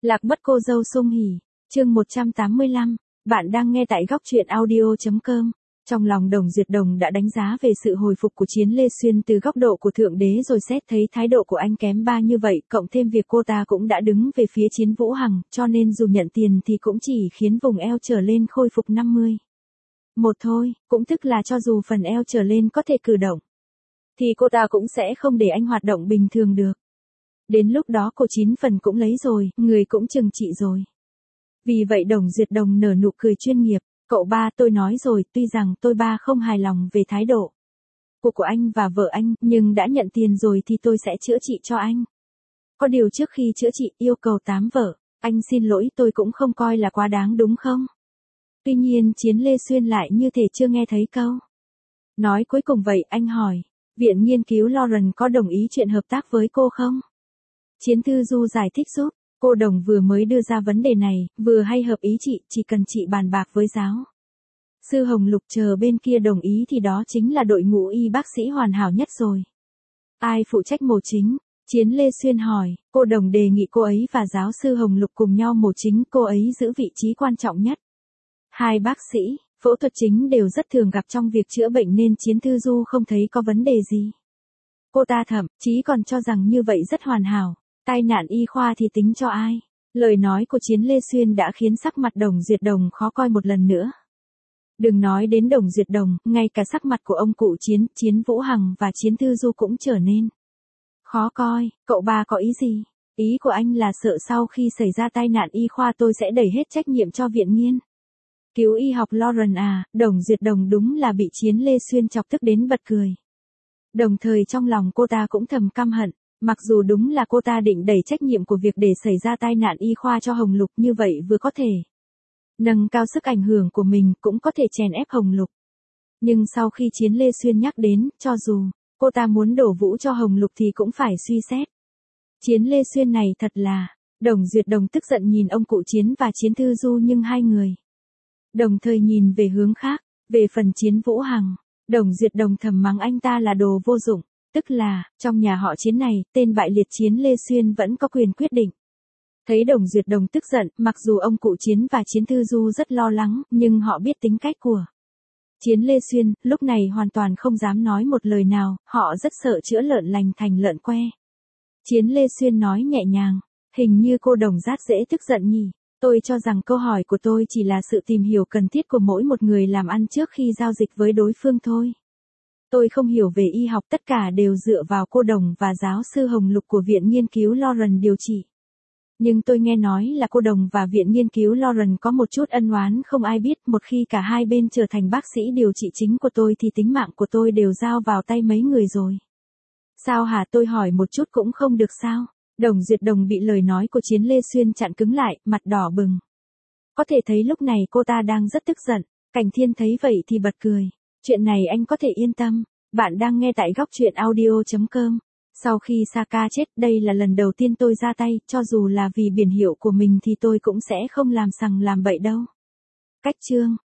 Lạc mất cô dâu sung hỉ, chương 185, bạn đang nghe tại góc truyện audio.com. Trong lòng Đồng Duyệt Đồng đã đánh giá về sự hồi phục của Chiến Lê Xuyên từ góc độ của Thượng Đế rồi xét thấy thái độ của anh kém ba như vậy, cộng thêm việc cô ta cũng đã đứng về phía Chiến Vũ Hằng, cho nên dù nhận tiền thì cũng chỉ khiến vùng eo trở lên khôi phục 50. Một thôi, cũng tức là cho dù phần eo trở lên có thể cử động, thì cô ta cũng sẽ không để anh hoạt động bình thường được. Đến lúc đó cô 9 phần cũng lấy rồi, người cũng chừng trị rồi. Vì vậy Đồng Duyệt Đồng nở nụ cười chuyên nghiệp, cậu ba tôi nói rồi, tuy rằng tôi ba không hài lòng về thái độ của anh và vợ anh, nhưng đã nhận tiền rồi thì tôi sẽ chữa trị cho anh. Có điều trước khi chữa trị yêu cầu 8 vợ, anh xin lỗi tôi cũng không coi là quá đáng đúng không? Tuy nhiên Chiến Lê Xuyên lại như thể chưa nghe thấy câu nói cuối cùng vậy, anh hỏi, Viện Nghiên cứu Lauren có đồng ý chuyện hợp tác với cô không? Chiến Thư Du giải thích giúp, cô Đồng vừa mới đưa ra vấn đề này, vừa hay hợp ý chị, chỉ cần chị bàn bạc với giáo sư Hồng Lục chờ bên kia đồng ý thì đó chính là đội ngũ y bác sĩ hoàn hảo nhất rồi. Ai phụ trách mổ chính? Chiến Lê Xuyên hỏi, cô Đồng đề nghị cô ấy và giáo sư Hồng Lục cùng nhau mổ chính, cô ấy giữ vị trí quan trọng nhất. Hai bác sĩ, phẫu thuật chính đều rất thường gặp trong việc chữa bệnh nên Chiến Thư Du không thấy có vấn đề gì. Cô ta thậm chí còn cho rằng như vậy rất hoàn hảo. Tai nạn y khoa thì tính cho ai? Lời nói của Chiến Lê Xuyên đã khiến sắc mặt Đồng Duyệt Đồng khó coi một lần nữa. Đừng nói đến Đồng Duyệt Đồng, ngay cả sắc mặt của ông cụ Chiến Vũ Hằng và Chiến Thư Du cũng trở nên khó coi. Cậu ba có ý gì? Ý của anh là sợ sau khi xảy ra tai nạn y khoa tôi sẽ đẩy hết trách nhiệm cho Viện Nghiên cứu y học Lauren à? Đồng Duyệt Đồng đúng là bị Chiến Lê Xuyên chọc tức đến bật cười. Đồng thời trong lòng cô ta cũng thầm căm hận. Mặc dù đúng là cô ta định đẩy trách nhiệm của việc để xảy ra tai nạn y khoa cho Hồng Lục, như vậy vừa có thể nâng cao sức ảnh hưởng của mình, cũng có thể chèn ép Hồng Lục. Nhưng sau khi Chiến Lê Xuyên nhắc đến, cho dù cô ta muốn đổ vũ cho Hồng Lục thì cũng phải suy xét. Chiến Lê Xuyên này thật là, Đồng Duyệt Đồng tức giận nhìn ông cụ Chiến và Chiến Thư Du, nhưng hai người đồng thời nhìn về hướng khác. Về phần Chiến Vũ Hằng, Đồng Duyệt Đồng thầm mắng anh ta là đồ vô dụng. Tức là, trong nhà họ Chiến này, tên bại liệt Chiến Lê Xuyên vẫn có quyền quyết định. Thấy Đồng Duyệt Đồng tức giận, mặc dù ông cụ Chiến và Chiến Thư Du rất lo lắng, nhưng họ biết tính cách của Chiến Lê Xuyên, lúc này hoàn toàn không dám nói một lời nào, họ rất sợ chữa lợn lành thành lợn que. Chiến Lê Xuyên nói nhẹ nhàng, hình như cô Đồng Dát dễ tức giận nhỉ. Tôi cho rằng câu hỏi của tôi chỉ là sự tìm hiểu cần thiết của mỗi một người làm ăn trước khi giao dịch với đối phương thôi. Tôi không hiểu về y học, tất cả đều dựa vào cô Đồng và giáo sư Hồng Lục của Viện Nghiên cứu Lauren điều trị. Nhưng tôi nghe nói là cô Đồng và Viện Nghiên cứu Lauren có một chút ân oán không ai biết, một khi cả hai bên trở thành bác sĩ điều trị chính của tôi thì tính mạng của tôi đều giao vào tay mấy người rồi. Sao hả? Tôi hỏi một chút cũng không được sao? Đồng Duyệt Đồng bị lời nói của Chiến Lê Xuyên chặn cứng lại, mặt đỏ bừng. Có thể thấy lúc này cô ta đang rất tức giận. Cảnh Thiên thấy vậy thì bật cười. Chuyện này anh có thể yên tâm. Bạn đang nghe tại góc truyện audio.com. Sau khi Saka chết, đây là lần đầu tiên tôi ra tay, cho dù là vì biển hiệu của mình thì tôi cũng sẽ không làm sằng làm bậy đâu. Cách chương